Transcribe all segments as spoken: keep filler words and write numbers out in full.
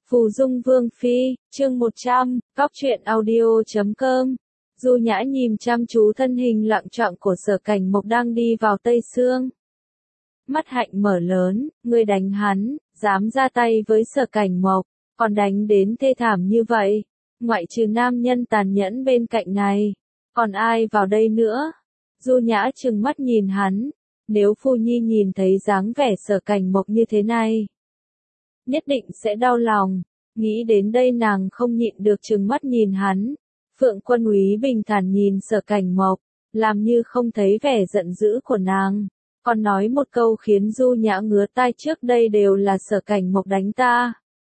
Phù Dung Vương Phi, chương một trăm, góc truyện audio chấm com. Du Nhã nhìn chăm chú thân hình lặng trọng của Sở Cảnh Mộc đang đi vào Tây Sương. Mắt hạnh mở lớn, ngươi đánh hắn, dám ra tay với Sở Cảnh Mộc, còn đánh đến thê thảm như vậy. Ngoại trừ nam nhân tàn nhẫn bên cạnh này, còn ai vào đây nữa? Du Nhã trừng mắt nhìn hắn, nếu Phu Nhi nhìn thấy dáng vẻ Sở Cảnh Mộc như thế này, nhất định sẽ đau lòng. Nghĩ đến đây nàng không nhịn được trừng mắt nhìn hắn. Phượng Quân Úy bình thản nhìn Sở Cảnh Mộc, làm như không thấy vẻ giận dữ của nàng, còn nói một câu khiến Du Nhã ngứa tai, trước đây đều là Sở Cảnh Mộc đánh ta.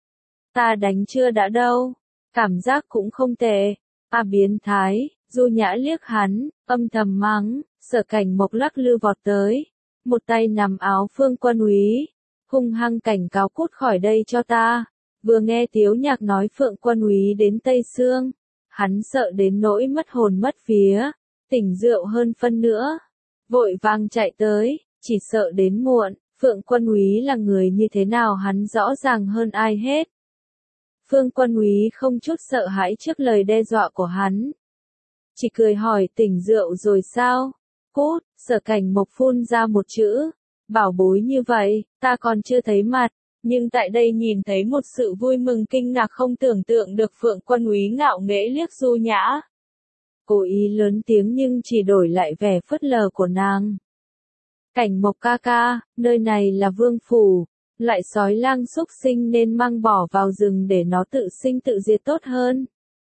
Ta đánh chưa đã đâu, cảm giác cũng không tệ. Ta biến thái. Du Nhã liếc hắn, âm thầm mắng. Sở Cảnh Mộc lắc lư vọt tới, một tay nắm áo Phương Quân Úy, hung hăng cảnh cáo cút khỏi đây cho ta. Vừa nghe Tiếu Nhạc nói Phượng Quân Úy đến Tây Sương, hắn sợ đến nỗi mất hồn mất vía, tỉnh rượu hơn phân nữa, vội vàng chạy tới, chỉ sợ đến muộn. Phượng Quân Úy là người như thế nào hắn rõ ràng hơn ai hết. Phương Quân Úy không chút sợ hãi trước lời đe dọa của hắn, chỉ cười hỏi tỉnh rượu rồi sao? Cút. Sở Cảnh Mộc phun ra một chữ, bảo bối như vậy, ta còn chưa thấy mặt, nhưng tại đây nhìn thấy một sự vui mừng kinh ngạc không tưởng tượng được. Phượng Quân Úy ngạo nghễ liếc Du Nhã, cố ý lớn tiếng nhưng chỉ đổi lại vẻ phớt lờ của nàng. Cảnh Mộc ca ca, nơi này là vương phủ, lại sói lang xúc sinh nên mang bỏ vào rừng để nó tự sinh tự diệt tốt hơn.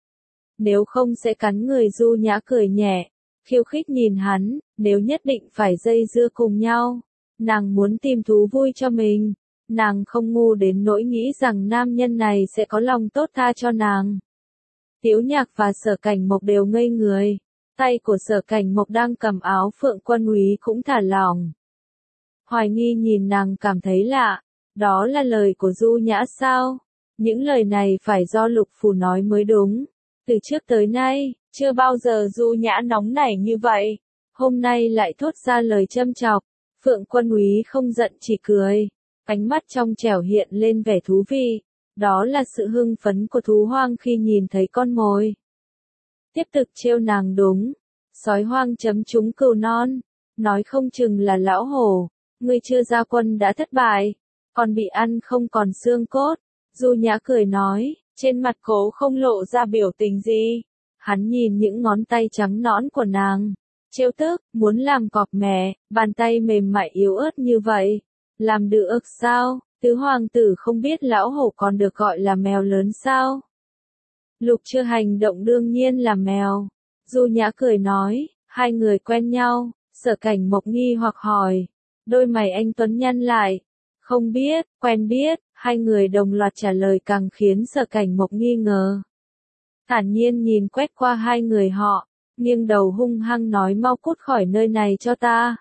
Nếu không sẽ cắn người. Du Nhã cười nhẹ, khiêu khích nhìn hắn, nếu nhất định phải dây dưa cùng nhau, nàng muốn tìm thú vui cho mình. Nàng không ngu đến nỗi nghĩ rằng nam nhân này sẽ có lòng tốt tha cho nàng. Tiếu Nhạc và Sở Cảnh Mộc đều ngây người, tay của Sở Cảnh Mộc đang cầm áo Phượng Quân Úy cũng thả lỏng. Hoài nghi nhìn nàng cảm thấy lạ, đó là lời của Du Nhã sao? Những lời này phải do Lục Phù nói mới đúng. Từ trước tới nay, chưa bao giờ Du Nhã nóng nảy như vậy, hôm nay lại thốt ra lời châm chọc. Phượng Quân Úy không giận chỉ cười, ánh mắt trong trẻo hiện lên vẻ thú vị, đó là sự hưng phấn của thú hoang khi nhìn thấy con mồi. Tiếp tục trêu nàng đúng, sói hoang chấm trúng cừu non, nói không chừng là lão hổ, ngươi chưa ra quân đã thất bại, còn bị ăn không còn xương cốt. Du Nhã cười nói, trên mặt Cố không lộ ra biểu tình gì. Hắn nhìn những ngón tay trắng nõn của nàng, trêu tức, muốn làm cọp mè, bàn tay mềm mại yếu ớt như vậy, làm được sao? Tứ hoàng tử không biết lão hổ còn được gọi là mèo lớn sao? Lục Chưa hành động đương nhiên là mèo. Du Nhã cười nói, hai người quen nhau. Sở Cảnh Mộc nghi hoặc hỏi, đôi mày anh tuấn nhăn lại. Không biết, quen biết. Hai người đồng loạt trả lời càng khiến Sở Cảnh Mộc nghi ngờ. Thản nhiên nhìn quét qua hai người họ, nghiêng đầu hung hăng nói mau cút khỏi nơi này cho ta.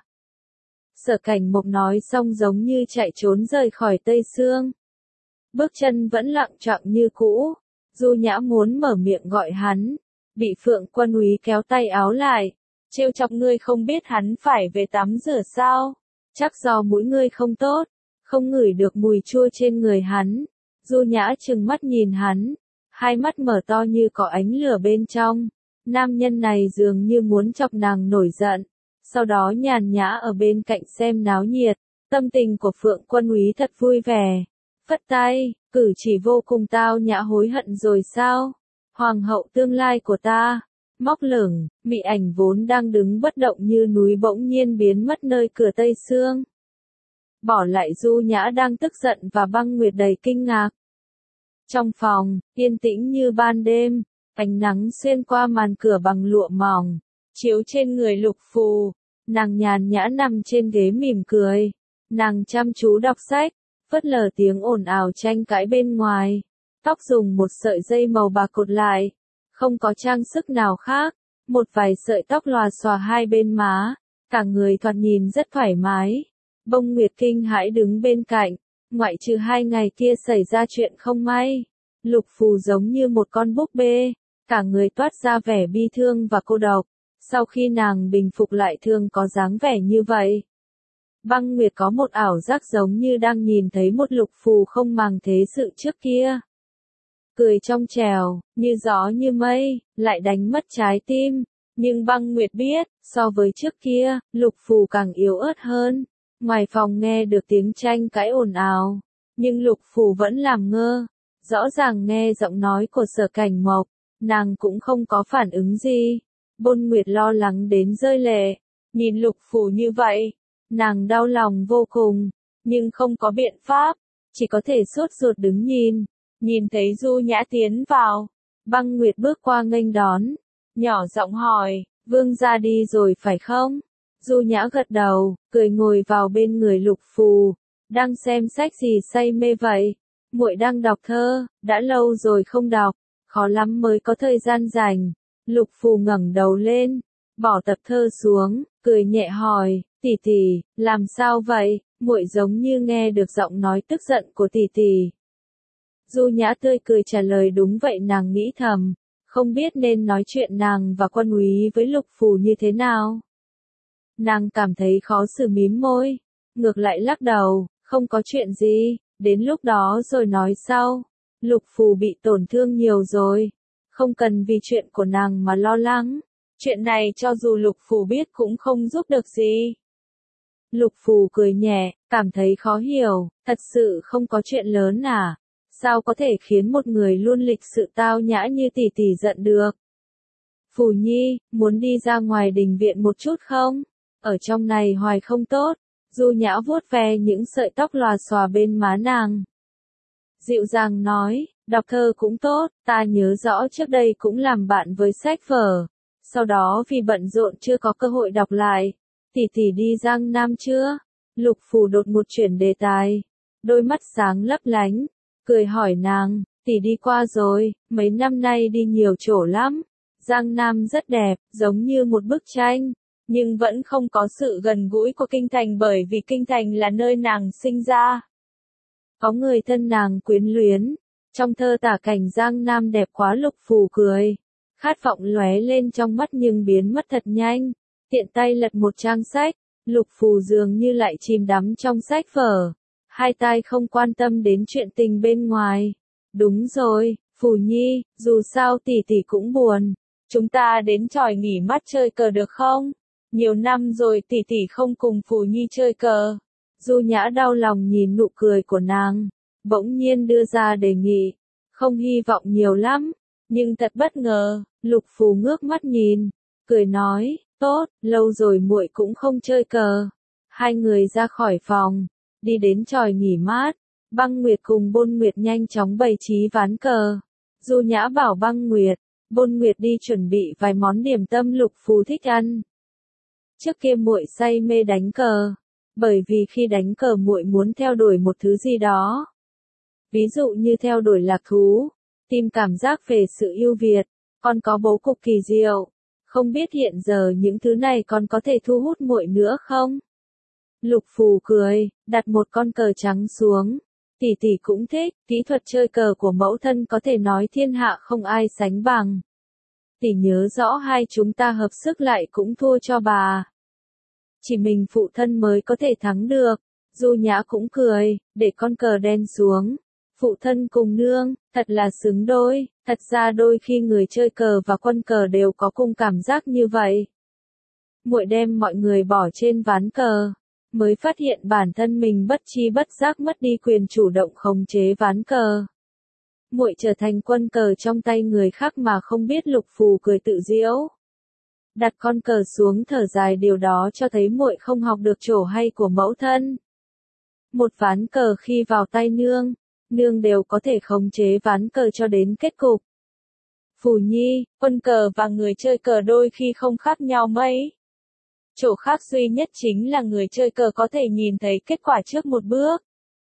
Sở Cảnh Mộc nói xong giống như chạy trốn rời khỏi Tây Sương. Bước chân vẫn lặng trọng như cũ. Du Nhã muốn mở miệng gọi hắn, bị Phượng Quân Úy kéo tay áo lại. Trêu chọc ngươi không biết hắn phải về tắm rửa sao? Chắc do mũi ngươi không tốt, không ngửi được mùi chua trên người hắn. Du Nhã trừng mắt nhìn hắn, hai mắt mở to như có ánh lửa bên trong. Nam nhân này dường như muốn chọc nàng nổi giận, sau đó nhàn nhã ở bên cạnh xem náo nhiệt. Tâm tình của Phượng Quân Úy thật vui vẻ, phất tay, cử chỉ vô cùng tao nhã. Hối hận rồi sao? Hoàng hậu tương lai của ta. Móc lửng, Mị Ảnh vốn đang đứng bất động như núi bỗng nhiên biến mất nơi cửa Tây Sương, bỏ lại Du Nhã đang tức giận và Băng Nguyệt đầy kinh ngạc. Trong phòng, yên tĩnh như ban đêm, ánh nắng xuyên qua màn cửa bằng lụa mỏng, chiếu trên người Lục Phù. Nàng nhàn nhã nằm trên ghế mỉm cười, nàng chăm chú đọc sách, phớt lờ tiếng ồn ào tranh cãi bên ngoài. Tóc dùng một sợi dây màu bạc cột lại, không có trang sức nào khác, một vài sợi tóc lòa xòa hai bên má, cả người thoạt nhìn rất thoải mái. Bông Nguyệt kinh hãi đứng bên cạnh, ngoại trừ hai ngày kia xảy ra chuyện không may, Lục Phù giống như một con búp bê, cả người toát ra vẻ bi thương và cô độc. Sau khi nàng bình phục lại thường có dáng vẻ như vậy. Băng Nguyệt có một ảo giác giống như đang nhìn thấy một Lục Phù không màng thế sự trước kia. cười trong trẻo, như gió như mây, lại đánh mất trái tim. Nhưng Băng Nguyệt biết, so với trước kia, Lục Phù càng yếu ớt hơn. Ngoài phòng nghe được tiếng tranh cãi ồn ào, nhưng Lục Phù vẫn làm ngơ. Rõ ràng nghe giọng nói của Sở Cảnh Mộc, nàng cũng không có phản ứng gì. Bôn Nguyệt lo lắng đến rơi lệ, nhìn Lục Phù như vậy, nàng đau lòng vô cùng, nhưng không có biện pháp, chỉ có thể sốt ruột đứng nhìn. Nhìn thấy Du Nhã tiến vào, Băng Nguyệt bước qua nghênh đón, nhỏ giọng hỏi, vương gia đi rồi phải không? Du Nhã gật đầu, cười ngồi vào bên người Lục Phù, đang xem sách gì say mê vậy? Muội đang đọc thơ, đã lâu rồi không đọc, khó lắm mới có thời gian rảnh. Lục Phù ngẩng đầu lên, bỏ tập thơ xuống, cười nhẹ hỏi, tỷ tỷ, làm sao vậy? Muội giống như nghe được giọng nói tức giận của tỷ tỷ. Du Nhã tươi cười trả lời đúng vậy, nàng nghĩ thầm, không biết nên nói chuyện nàng và Quân Úy với Lục Phù như thế nào. Nàng cảm thấy khó xử mím môi, ngược lại lắc đầu, không có chuyện gì, đến lúc đó rồi nói sau. Lục Phù bị tổn thương nhiều rồi, không cần vì chuyện của nàng mà lo lắng. Chuyện này cho dù Lục Phù biết cũng không giúp được gì. Lục Phù cười nhẹ, cảm thấy khó hiểu, thật sự không có chuyện lớn à? Sao có thể khiến một người luôn lịch sự tao nhã như tỷ tỷ giận được? Phù Nhi, muốn đi ra ngoài đình viện một chút không? Ở trong này hoài không tốt. Du Nhã vuốt ve những sợi tóc lòa xòa bên má nàng. Dịu dàng nói, đọc thơ cũng tốt, ta nhớ rõ trước đây cũng làm bạn với sách vở. Sau đó vì bận rộn chưa có cơ hội đọc lại. Tỷ tỷ đi Giang Nam chưa? Lục Phù đột một chuyển đề tài. Đôi mắt sáng lấp lánh. Cười hỏi nàng, tỷ đi qua rồi, mấy năm nay đi nhiều chỗ lắm. Giang Nam rất đẹp, giống như một bức tranh, nhưng vẫn không có sự gần gũi của kinh thành bởi vì kinh thành là nơi nàng sinh ra. Có người thân nàng quyến luyến, trong thơ tả cảnh Giang Nam đẹp quá. Lục Phù cười, khát vọng lóe lên trong mắt nhưng biến mất thật nhanh, tiện tay lật một trang sách, Lục Phù dường như lại chìm đắm trong sách vở. Hai tai không quan tâm đến chuyện tình bên ngoài. Đúng rồi, Phù Nhi, dù sao tỷ tỷ cũng buồn. Chúng ta đến chòi nghỉ mát chơi cờ được không? Nhiều năm rồi tỷ tỷ không cùng Phù Nhi chơi cờ. Du Nhã đau lòng nhìn nụ cười của nàng, bỗng nhiên đưa ra đề nghị. Không hy vọng nhiều lắm, nhưng thật bất ngờ. Lục Phù ngước mắt nhìn, cười nói, tốt, lâu rồi muội cũng không chơi cờ. Hai người ra khỏi phòng, đi đến chòi nghỉ mát. Băng Nguyệt cùng Bôn Nguyệt nhanh chóng bày trí ván cờ. Du Nhã bảo Băng Nguyệt, Bôn Nguyệt đi chuẩn bị vài món điểm tâm Lục Phù thích ăn. Trước kia muội say mê đánh cờ, bởi vì khi đánh cờ muội muốn theo đuổi một thứ gì đó. Ví dụ như theo đuổi lạc thú, tìm cảm giác về sự ưu việt, còn có bố cục kỳ diệu. Không biết hiện giờ những thứ này còn có thể thu hút muội nữa không? Lục Phù cười, đặt một con cờ trắng xuống. Tỷ tỷ cũng thích, kỹ thuật chơi cờ của mẫu thân có thể nói thiên hạ không ai sánh bằng. Tỷ nhớ rõ hai chúng ta hợp sức lại cũng thua cho bà. Chỉ mình phụ thân mới có thể thắng được. Du Nhã cũng cười, để con cờ đen xuống. Phụ thân cùng nương, thật là xứng đôi. Thật ra đôi khi người chơi cờ và quân cờ đều có cùng cảm giác như vậy. Muội đem mọi người bỏ trên ván cờ, mới phát hiện bản thân mình bất chi bất giác mất đi quyền chủ động khống chế ván cờ. Muội trở thành quân cờ trong tay người khác mà không biết. Lục Phù cười tự giễu, đặt con cờ xuống thở dài, điều đó cho thấy muội không học được trổ hay của mẫu thân. Một ván cờ khi vào tay nương, nương đều có thể khống chế ván cờ cho đến kết cục. Phù Nhi, quân cờ và người chơi cờ đôi khi không khác nhau mấy. Chỗ khác duy nhất chính là người chơi cờ có thể nhìn thấy kết quả trước một bước.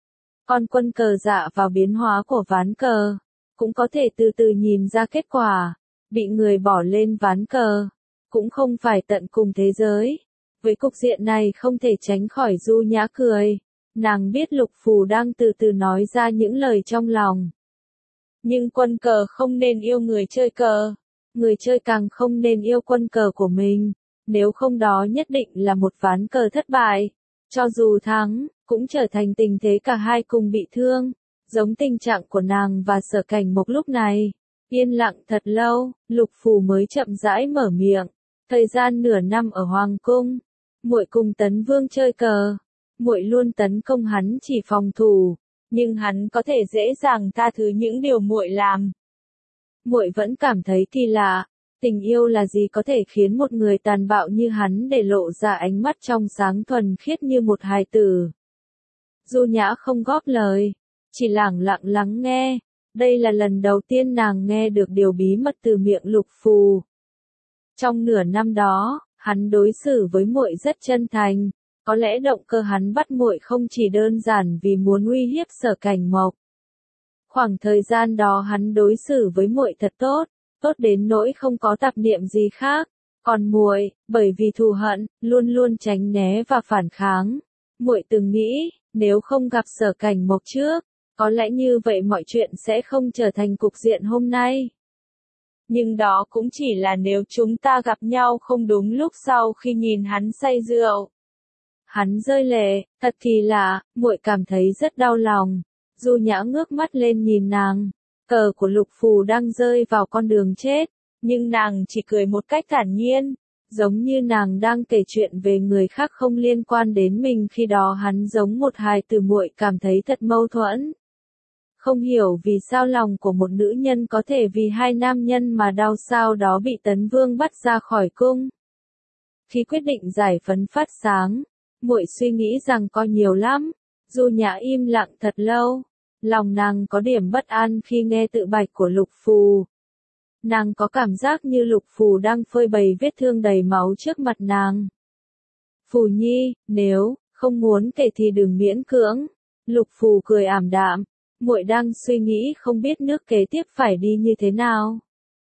Còn quân cờ dạ vào biến hóa của ván cờ, cũng có thể từ từ nhìn ra kết quả. Bị người bỏ lên ván cờ, cũng không phải tận cùng thế giới. Với cục diện này không thể tránh khỏi Du Nhã cười. Nàng biết Lục Phù đang từ từ nói ra những lời trong lòng. Nhưng quân cờ không nên yêu người chơi cờ. Người chơi càng không nên yêu quân cờ của mình. Nếu không đó nhất định là một ván cờ thất bại. Cho dù thắng, cũng trở thành tình thế cả hai cùng bị thương. giống tình trạng của nàng và Sở Cảnh Mộc lúc này. Yên lặng thật lâu, Lục Phù mới chậm rãi mở miệng. Thời gian nửa năm ở Hoàng Cung, muội cùng Tấn Vương chơi cờ, muội luôn tấn công hắn chỉ phòng thủ, nhưng hắn có thể dễ dàng tha thứ những điều muội làm. Muội vẫn cảm thấy kỳ lạ, tình yêu là gì có thể khiến một người tàn bạo như hắn để lộ ra ánh mắt trong sáng thuần khiết như một hài tử. Du Nhã không góp lời, chỉ lẳng lặng lắng nghe. Đây là lần đầu tiên nàng nghe được điều bí mật từ miệng Lục Phù. Trong nửa năm đó, hắn đối xử với muội rất chân thành, có lẽ động cơ hắn bắt muội không chỉ đơn giản vì muốn uy hiếp Sở Cảnh Mộc. Khoảng thời gian đó hắn đối xử với muội thật tốt, tốt đến nỗi không có tạp niệm gì khác, còn muội, bởi vì thù hận, luôn luôn tránh né và phản kháng. Muội từng nghĩ, nếu không gặp Sở Cảnh Mộc trước, có lẽ như vậy mọi chuyện sẽ không trở thành cục diện hôm nay. Nhưng đó cũng chỉ là nếu chúng ta gặp nhau không đúng lúc sau khi nhìn hắn say rượu. Hắn rơi lệ, thật kỳ lạ, muội cảm thấy rất đau lòng. Du Nhã ngước mắt lên nhìn nàng, cờ của Lục Phù đang rơi vào con đường chết, nhưng nàng chỉ cười một cách thản nhiên, giống như nàng đang kể chuyện về người khác không liên quan đến mình. Khi đó hắn giống một hài tử, muội cảm thấy thật mâu thuẫn. Không hiểu vì sao lòng của một nữ nhân có thể vì hai nam nhân mà đau, sau đó bị Tấn Vương bắt ra khỏi cung. Khi quyết định giải phấn phát sáng, muội suy nghĩ rằng có nhiều lắm. Du Nhã im lặng thật lâu, lòng nàng có điểm bất an khi nghe tự bạch của Lục Phù. Nàng có cảm giác như Lục Phù đang phơi bày vết thương đầy máu trước mặt nàng. Phù Nhi, nếu không muốn kể thì đừng miễn cưỡng. Lục Phù cười ảm đạm. Muội đang suy nghĩ không biết nước kế tiếp phải đi như thế nào.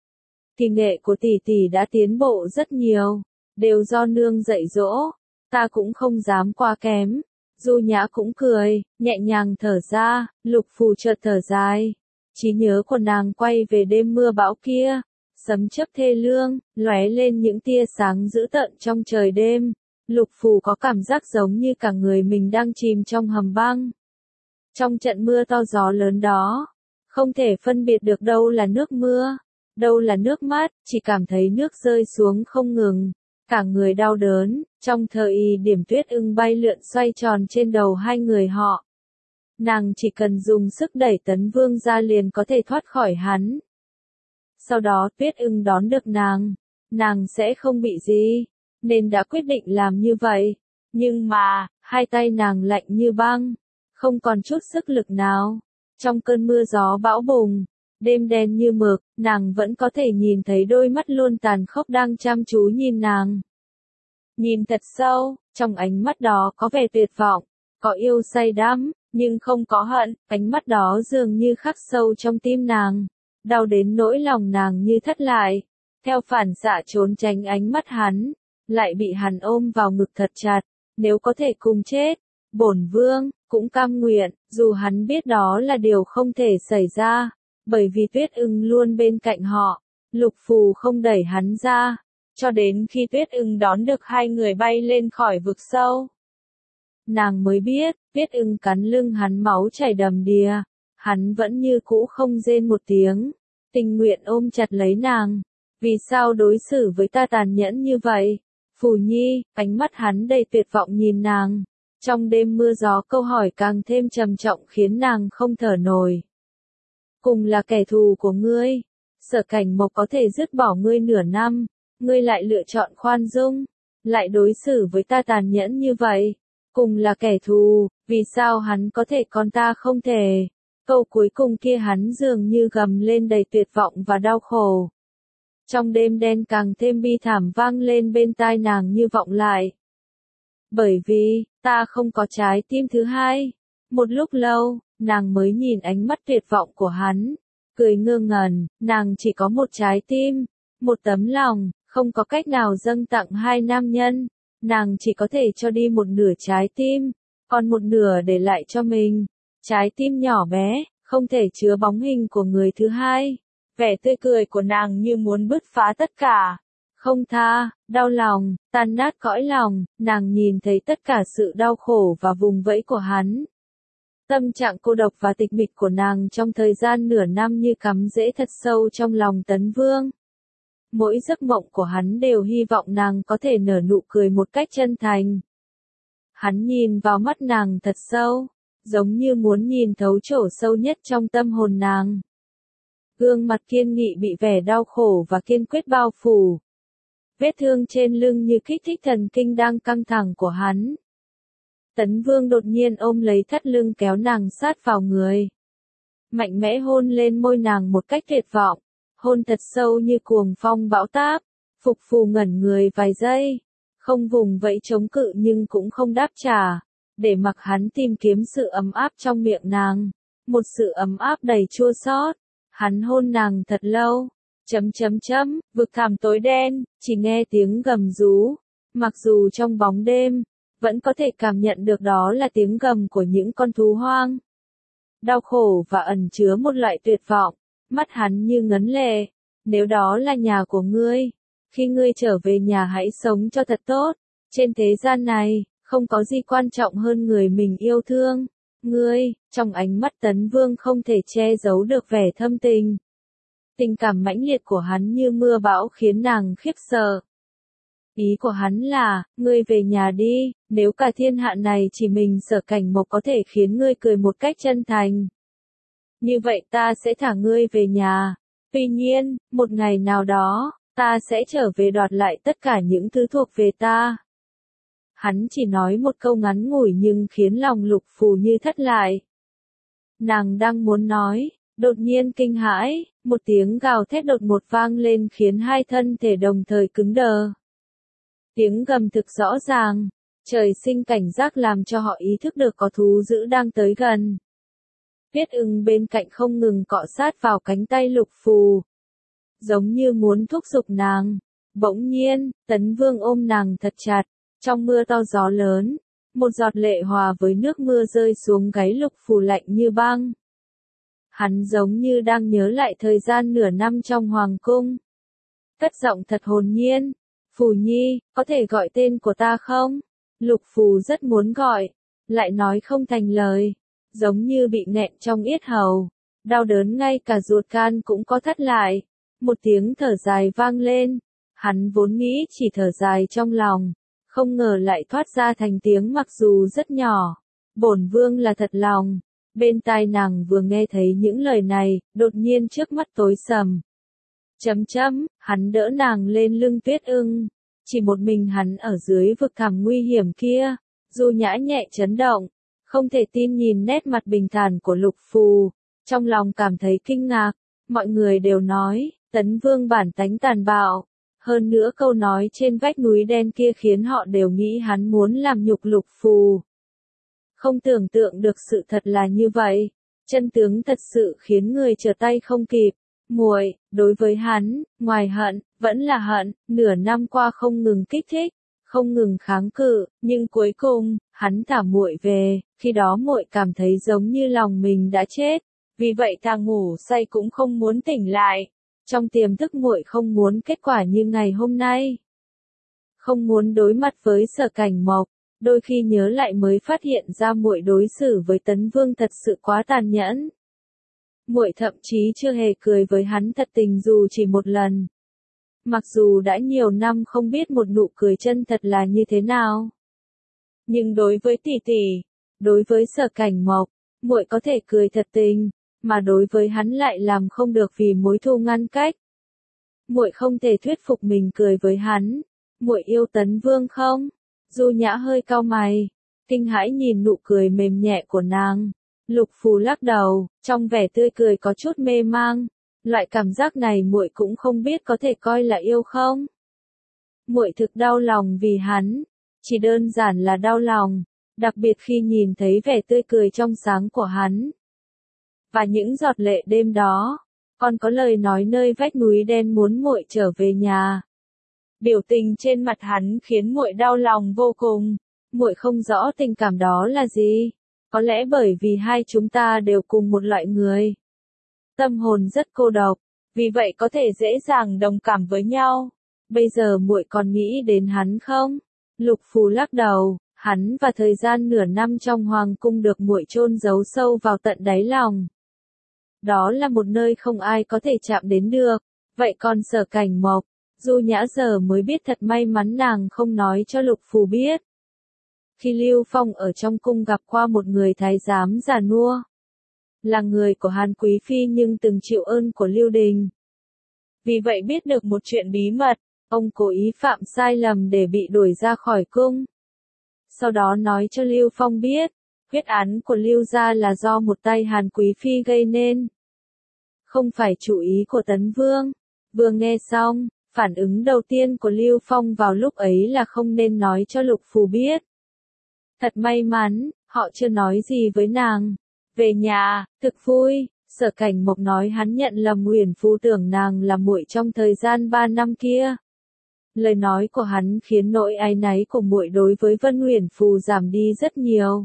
Kỳ nghệ của tỷ tỷ đã tiến bộ rất nhiều, đều do nương dạy dỗ, ta cũng không dám quá kém. Du Nhã cũng cười, nhẹ nhàng thở ra. Lục Phù chợt thở dài. Trí nhớ của nàng quay về đêm mưa bão kia, sấm chớp thê lương, lóe lên những tia sáng dữ tợn trong trời đêm. Lục Phù có cảm giác giống như cả người mình đang chìm trong hầm băng. Trong trận mưa to gió lớn đó, không thể phân biệt được đâu là nước mưa, đâu là nước mắt, chỉ cảm thấy nước rơi xuống không ngừng, cả người đau đớn. Trong thời điểm Tuyết Ưng bay lượn xoay tròn trên đầu hai người họ, nàng chỉ cần dùng sức đẩy Tấn Vương ra liền có thể thoát khỏi hắn. Sau đó Tuyết Ưng đón được nàng, nàng sẽ không bị gì, nên đã quyết định làm như vậy. Nhưng mà, hai tay nàng lạnh như băng, không còn chút sức lực nào. Trong cơn mưa gió bão bùng, đêm đen như mực, nàng vẫn có thể nhìn thấy đôi mắt luôn tàn khốc đang chăm chú nhìn nàng. Nhìn thật sâu, trong ánh mắt đó có vẻ tuyệt vọng, có yêu say đắm, nhưng không có hận. Ánh mắt đó dường như khắc sâu trong tim nàng, đau đến nỗi lòng nàng như thất lại. Theo phản xạ trốn tránh ánh mắt hắn, lại bị hắn ôm vào ngực thật chặt. Nếu có thể cùng chết, bổn vương cũng cam nguyện, dù hắn biết đó là điều không thể xảy ra, bởi vì Tuyết Ưng luôn bên cạnh họ. Lục Phù không đẩy hắn ra, cho đến khi Tuyết Ưng đón được hai người bay lên khỏi vực sâu. Nàng mới biết, Tuyết Ưng cắn lưng hắn máu chảy đầm đìa, hắn vẫn như cũ không rên một tiếng, tình nguyện ôm chặt lấy nàng. Vì sao đối xử với ta tàn nhẫn như vậy? Phù Nhi, ánh mắt hắn đầy tuyệt vọng nhìn nàng. Trong đêm mưa gió câu hỏi càng thêm trầm trọng khiến nàng không thở nổi. Cùng là kẻ thù của ngươi, Sở Cảnh Mộc có thể dứt bỏ ngươi nửa năm, ngươi lại lựa chọn khoan dung, lại đối xử với ta tàn nhẫn như vậy. Cùng là kẻ thù, vì sao hắn có thể còn ta không thể? Câu cuối cùng kia hắn dường như gầm lên đầy tuyệt vọng và đau khổ. Trong đêm đen càng thêm bi thảm vang lên bên tai nàng như vọng lại. Bởi vì, ta không có trái tim thứ hai. Một lúc lâu, nàng mới nhìn ánh mắt tuyệt vọng của hắn, cười ngơ ngẩn. Nàng chỉ có một trái tim, một tấm lòng, không có cách nào dâng tặng hai nam nhân. Nàng chỉ có thể cho đi một nửa trái tim, còn một nửa để lại cho mình. Trái tim nhỏ bé, không thể chứa bóng hình của người thứ hai. Vẻ tươi cười của nàng như muốn bứt phá tất cả. Không tha, đau lòng, tan nát cõi lòng. Nàng nhìn thấy tất cả sự đau khổ và vùng vẫy của hắn. Tâm trạng cô độc và tịch mịch của nàng trong thời gian nửa năm như cắm rễ thật sâu trong lòng Tấn Vương. Mỗi giấc mộng của hắn đều hy vọng nàng có thể nở nụ cười một cách chân thành. Hắn nhìn vào mắt nàng thật sâu, giống như muốn nhìn thấu chỗ sâu nhất trong tâm hồn nàng. Gương mặt kiên nghị bị vẻ đau khổ và kiên quyết bao phủ. Vết thương trên lưng như kích thích thần kinh đang căng thẳng của hắn. Tấn Vương đột nhiên ôm lấy thắt lưng kéo nàng sát vào người. Mạnh mẽ hôn lên môi nàng một cách tuyệt vọng, hôn thật sâu như cuồng phong bão táp. Phục Phù ngẩn người vài giây, không vùng vẫy chống cự nhưng cũng không đáp trả, để mặc hắn tìm kiếm sự ấm áp trong miệng nàng, một sự ấm áp đầy chua xót. Hắn hôn nàng thật lâu, chấm chấm chấm, vực thẳm tối đen, chỉ nghe tiếng gầm rú, mặc dù trong bóng đêm, vẫn có thể cảm nhận được đó là tiếng gầm của những con thú hoang. Đau khổ và ẩn chứa một loại tuyệt vọng, mắt hắn như ngấn lệ, nếu đó là nhà của ngươi, khi ngươi trở về nhà hãy sống cho thật tốt, trên thế gian này, không có gì quan trọng hơn người mình yêu thương. Ngươi, trong ánh mắt Tấn Vương không thể che giấu được vẻ thâm tình. Tình cảm mãnh liệt của hắn như mưa bão khiến nàng khiếp sợ. Ý của hắn là, ngươi về nhà đi, nếu cả thiên hạ này chỉ mình Sở Cảnh Mộc có thể khiến ngươi cười một cách chân thành. Như vậy ta sẽ thả ngươi về nhà. Tuy nhiên, một ngày nào đó, ta sẽ trở về đoạt lại tất cả những thứ thuộc về ta. Hắn chỉ nói một câu ngắn ngủi nhưng khiến lòng Lục Phù như thất lại. Nàng đang muốn nói, đột nhiên kinh hãi, một tiếng gào thét đột ngột vang lên khiến hai thân thể đồng thời cứng đờ. Tiếng gầm thực rõ ràng, trời sinh cảnh giác làm cho họ ý thức được có thú dữ đang tới gần. Tuyết Ưng bên cạnh không ngừng cọ sát vào cánh tay Lục Phù, giống như muốn thúc giục nàng. Bỗng nhiên, Tấn Vương ôm nàng thật chặt, trong mưa to gió lớn, một giọt lệ hòa với nước mưa rơi xuống gáy Lục Phù lạnh như băng. Hắn giống như đang nhớ lại thời gian nửa năm trong hoàng cung. Cất giọng thật hồn nhiên, Phù Nhi, có thể gọi tên của ta không? Lục Phù rất muốn gọi, lại nói không thành lời, giống như bị nghẹn trong yết hầu, đau đớn ngay cả ruột gan cũng có thắt lại. Một tiếng thở dài vang lên, hắn vốn nghĩ chỉ thở dài trong lòng, không ngờ lại thoát ra thành tiếng mặc dù rất nhỏ. Bổn vương là thật lòng. Bên tai nàng vừa nghe thấy những lời này, đột nhiên trước mắt tối sầm. Chấm chấm, hắn đỡ nàng lên lưng Tuyết Ưng. Chỉ một mình hắn ở dưới vực thẳm nguy hiểm kia, Du Nhã nhẹ chấn động, không thể tin nhìn nét mặt bình thản của Lục Phù, trong lòng cảm thấy kinh ngạc. Mọi người đều nói, Tấn Vương bản tánh tàn bạo, hơn nữa câu nói trên vách núi đen kia khiến họ đều nghĩ hắn muốn làm nhục Lục Phù. Không tưởng tượng được sự thật là như vậy, chân tướng thật sự khiến người trở tay không kịp. Muội, đối với hắn, ngoài hận, vẫn là hận, nửa năm qua không ngừng kích thích, không ngừng kháng cự, nhưng cuối cùng, hắn thả muội về, khi đó muội cảm thấy giống như lòng mình đã chết, vì vậy thà ngủ say cũng không muốn tỉnh lại. Trong tiềm thức muội không muốn kết quả như ngày hôm nay, không muốn đối mặt với Sở Cảnh Mộc. Đôi khi nhớ lại mới phát hiện ra muội đối xử với Tấn Vương thật sự quá tàn nhẫn. Muội thậm chí chưa hề cười với hắn thật tình dù chỉ một lần. Mặc dù đã nhiều năm không biết một nụ cười chân thật là như thế nào, nhưng đối với tỷ tỷ, đối với Sở Cảnh Mộc, muội có thể cười thật tình, mà đối với hắn lại làm không được vì mối thù ngăn cách. Muội không thể thuyết phục mình cười với hắn. Muội yêu Tấn Vương không? Du Nhã hơi cau mày, kinh hãi nhìn nụ cười mềm nhẹ của nàng. Lục Phù lắc đầu, trong vẻ tươi cười có chút mê mang. Loại cảm giác này muội cũng không biết có thể coi là yêu không? Muội thực đau lòng vì hắn, chỉ đơn giản là đau lòng, đặc biệt khi nhìn thấy vẻ tươi cười trong sáng của hắn. Và những giọt lệ đêm đó, còn có lời nói nơi vách núi đen muốn muội trở về nhà. Biểu tình trên mặt hắn khiến muội đau lòng vô cùng. Muội không rõ tình cảm đó là gì. Có lẽ bởi vì hai chúng ta đều cùng một loại người. Tâm hồn rất cô độc, vì vậy có thể dễ dàng đồng cảm với nhau. Bây giờ muội còn nghĩ đến hắn không? Lục Phù lắc đầu, Hắn và thời gian nửa năm trong hoàng cung được muội chôn giấu sâu vào tận đáy lòng. Đó là một nơi không ai có thể chạm đến được. Vậy còn Sở Cảnh Mộc, Du Nhã giờ mới biết thật may mắn nàng không nói cho Lục Phù biết. Khi Lưu Phong ở trong cung gặp qua một người thái giám già nua, là người của Hàn Quý Phi nhưng từng chịu ơn của Lưu Đình. Vì vậy biết được một chuyện bí mật, ông cố ý phạm sai lầm để bị đuổi ra khỏi cung. Sau đó nói cho Lưu Phong biết, huyết án của Lưu gia là do một tay Hàn Quý Phi gây nên. Không phải chủ ý của Tấn Vương. Vừa nghe xong, phản ứng đầu tiên của Lưu Phong vào lúc ấy là không nên nói cho Lục Phù biết. Thật may mắn, họ chưa nói gì với nàng. Về nhà, thực vui, Sở Cảnh Mộc nói hắn nhận lầm Uyển Phu tưởng nàng là muội trong thời gian ba năm kia. Lời nói của hắn khiến nỗi áy náy của muội đối với Vân Uyển Phù giảm đi rất nhiều.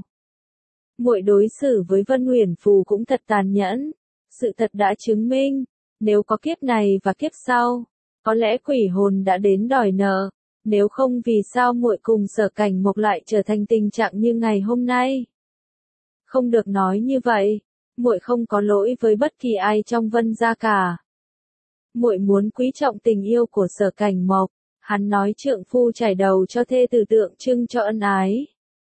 Muội đối xử với Vân Uyển Phù cũng thật tàn nhẫn. Sự thật đã chứng minh, nếu có kiếp này và kiếp sau, có lẽ quỷ hồn đã đến đòi nợ. Nếu không vì sao muội cùng Sở Cảnh Mộc lại trở thành tình trạng như ngày hôm nay? Không được nói như vậy, muội không có lỗi với bất kỳ ai trong Vân gia cả. Muội muốn quý trọng tình yêu của Sở Cảnh Mộc, hắn nói trượng phu trải đầu cho thê tử tượng trưng cho ân ái.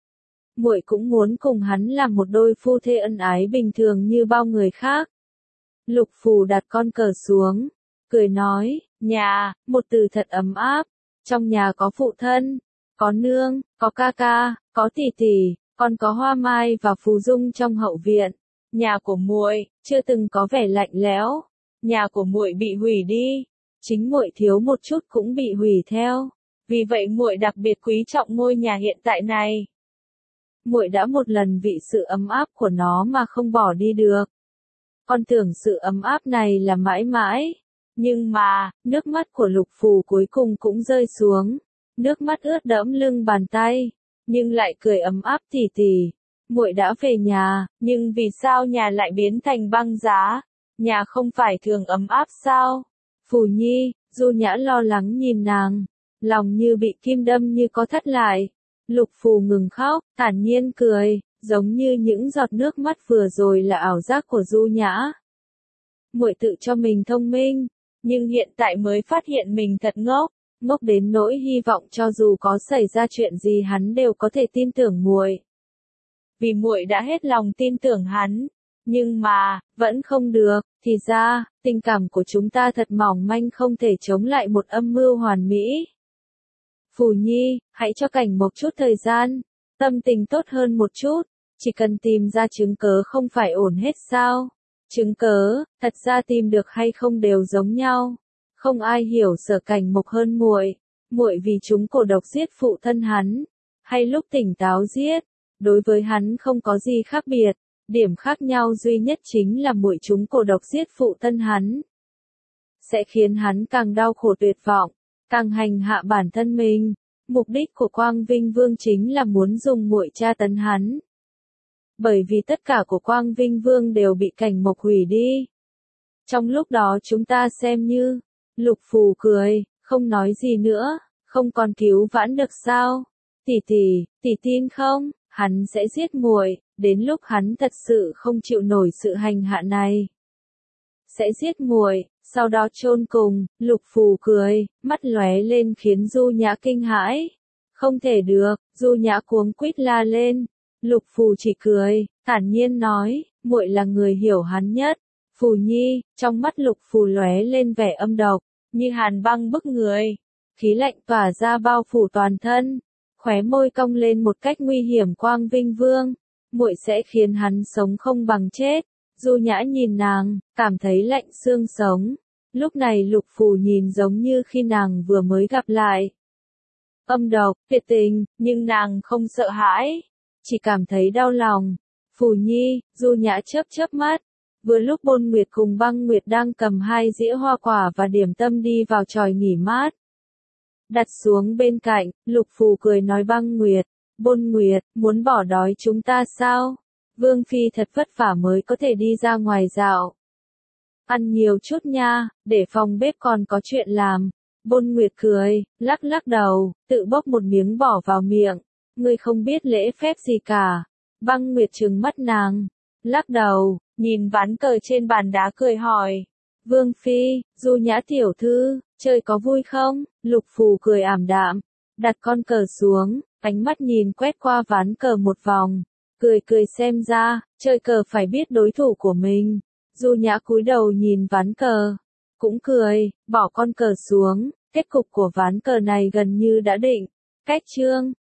Muội cũng muốn cùng hắn làm một đôi phu thê ân ái bình thường như bao người khác. Lục Phù đặt con cờ xuống, cười nói, nhà, một từ thật ấm áp. Trong nhà có phụ thân, có nương, có ca ca, có tỷ tỷ, còn có Hoa Mai và Phù Dung trong hậu viện. Nhà của muội chưa từng có vẻ lạnh lẽo. Nhà của muội bị hủy đi, chính muội thiếu một chút cũng bị hủy theo. Vì vậy muội đặc biệt quý trọng ngôi nhà hiện tại này. Muội đã một lần vị sự ấm áp của nó mà không bỏ đi được. Con tưởng sự ấm áp này là mãi mãi. Nhưng mà, nước mắt của Lục Phù cuối cùng cũng rơi xuống. Nước mắt ướt đẫm lưng bàn tay, nhưng lại cười ấm áp tỉ tỉ. Muội đã về nhà, nhưng vì sao nhà lại biến thành băng giá? Nhà không phải thường ấm áp sao? Phù Nhi, Du Nhã lo lắng nhìn nàng, lòng như bị kim đâm như có thắt lại. Lục Phù ngừng khóc, thản nhiên cười, giống như những giọt nước mắt vừa rồi là ảo giác của Du Nhã. Muội tự cho mình thông minh, nhưng hiện tại mới phát hiện mình thật ngốc, ngốc đến nỗi hy vọng cho dù có xảy ra chuyện gì hắn đều có thể tin tưởng muội. Vì muội đã hết lòng tin tưởng hắn, nhưng mà, vẫn không được, thì ra, tình cảm của chúng ta thật mỏng manh không thể chống lại một âm mưu hoàn mỹ. Phù Nhi, hãy cho Cảnh Mộc chút thời gian, tâm tình tốt hơn một chút, chỉ cần tìm ra chứng cớ không phải ổn hết sao? Chứng cớ, thật ra tìm được hay không đều giống nhau. Không ai hiểu Sở Cảnh Mộc hơn muội. Muội vì chúng cổ độc giết phụ thân hắn, hay lúc tỉnh táo giết, đối với hắn không có gì khác biệt. Điểm khác nhau duy nhất chính là muội chúng cổ độc giết phụ thân hắn, sẽ khiến hắn càng đau khổ tuyệt vọng, càng hành hạ bản thân mình. Mục đích của Quang Vinh Vương chính là muốn dùng muội tra tấn hắn. Bởi vì tất cả của Quang Vinh Vương đều bị Cảnh Mộc hủy đi. Trong lúc đó chúng ta xem như, Lục Phù cười, không nói gì nữa, không còn cứu vãn được sao? Tỷ tỷ, tỷ tin không, hắn sẽ giết muội, đến lúc hắn thật sự không chịu nổi sự hành hạ này. Sẽ giết muội, sau đó chôn cùng. Lục Phù cười, mắt lóe lên khiến Du Nhã kinh hãi. Không thể được, Du Nhã cuống quýt la lên. Lục Phù chỉ cười, thản nhiên nói, muội là người hiểu hắn nhất. Phù Nhi, trong mắt Lục Phù lóe lên vẻ âm độc, như hàn băng bức người. Khí lạnh tỏa ra bao phủ toàn thân, khóe môi cong lên một cách nguy hiểm. Quang Vinh Vương, muội sẽ khiến hắn sống không bằng chết. Du Nhã nhìn nàng, cảm thấy lạnh xương sống. Lúc này Lục Phù nhìn giống như khi nàng vừa mới gặp lại. Âm độc, tuyệt tình, nhưng nàng không sợ hãi, chỉ cảm thấy đau lòng. Phù Nhi, Du Nhã chớp chớp mắt. Vừa lúc Bôn Nguyệt cùng Băng Nguyệt đang cầm hai dĩa hoa quả và điểm tâm đi vào chòi nghỉ mát. Đặt xuống bên cạnh, Lục Phù cười nói Băng Nguyệt, Bôn Nguyệt, muốn bỏ đói chúng ta sao? Vương Phi thật vất vả mới có thể đi ra ngoài dạo. Ăn nhiều chút nha, để phòng bếp còn có chuyện làm. Bôn Nguyệt cười, lắc lắc đầu, tự bốc một miếng bỏ vào miệng. Ngươi không biết lễ phép gì cả. Băng Nguyệt trừng mắt nàng, lắc đầu, nhìn ván cờ trên bàn đá cười hỏi. Vương Phi, Du Nhã tiểu thư, chơi có vui không? Lục Phù cười ảm đạm, đặt con cờ xuống, ánh mắt nhìn quét qua ván cờ một vòng, cười cười xem ra, chơi cờ phải biết đối thủ của mình. Du Nhã cúi đầu nhìn ván cờ, cũng cười, bỏ con cờ xuống, kết cục của ván cờ này gần như đã định. Cách chương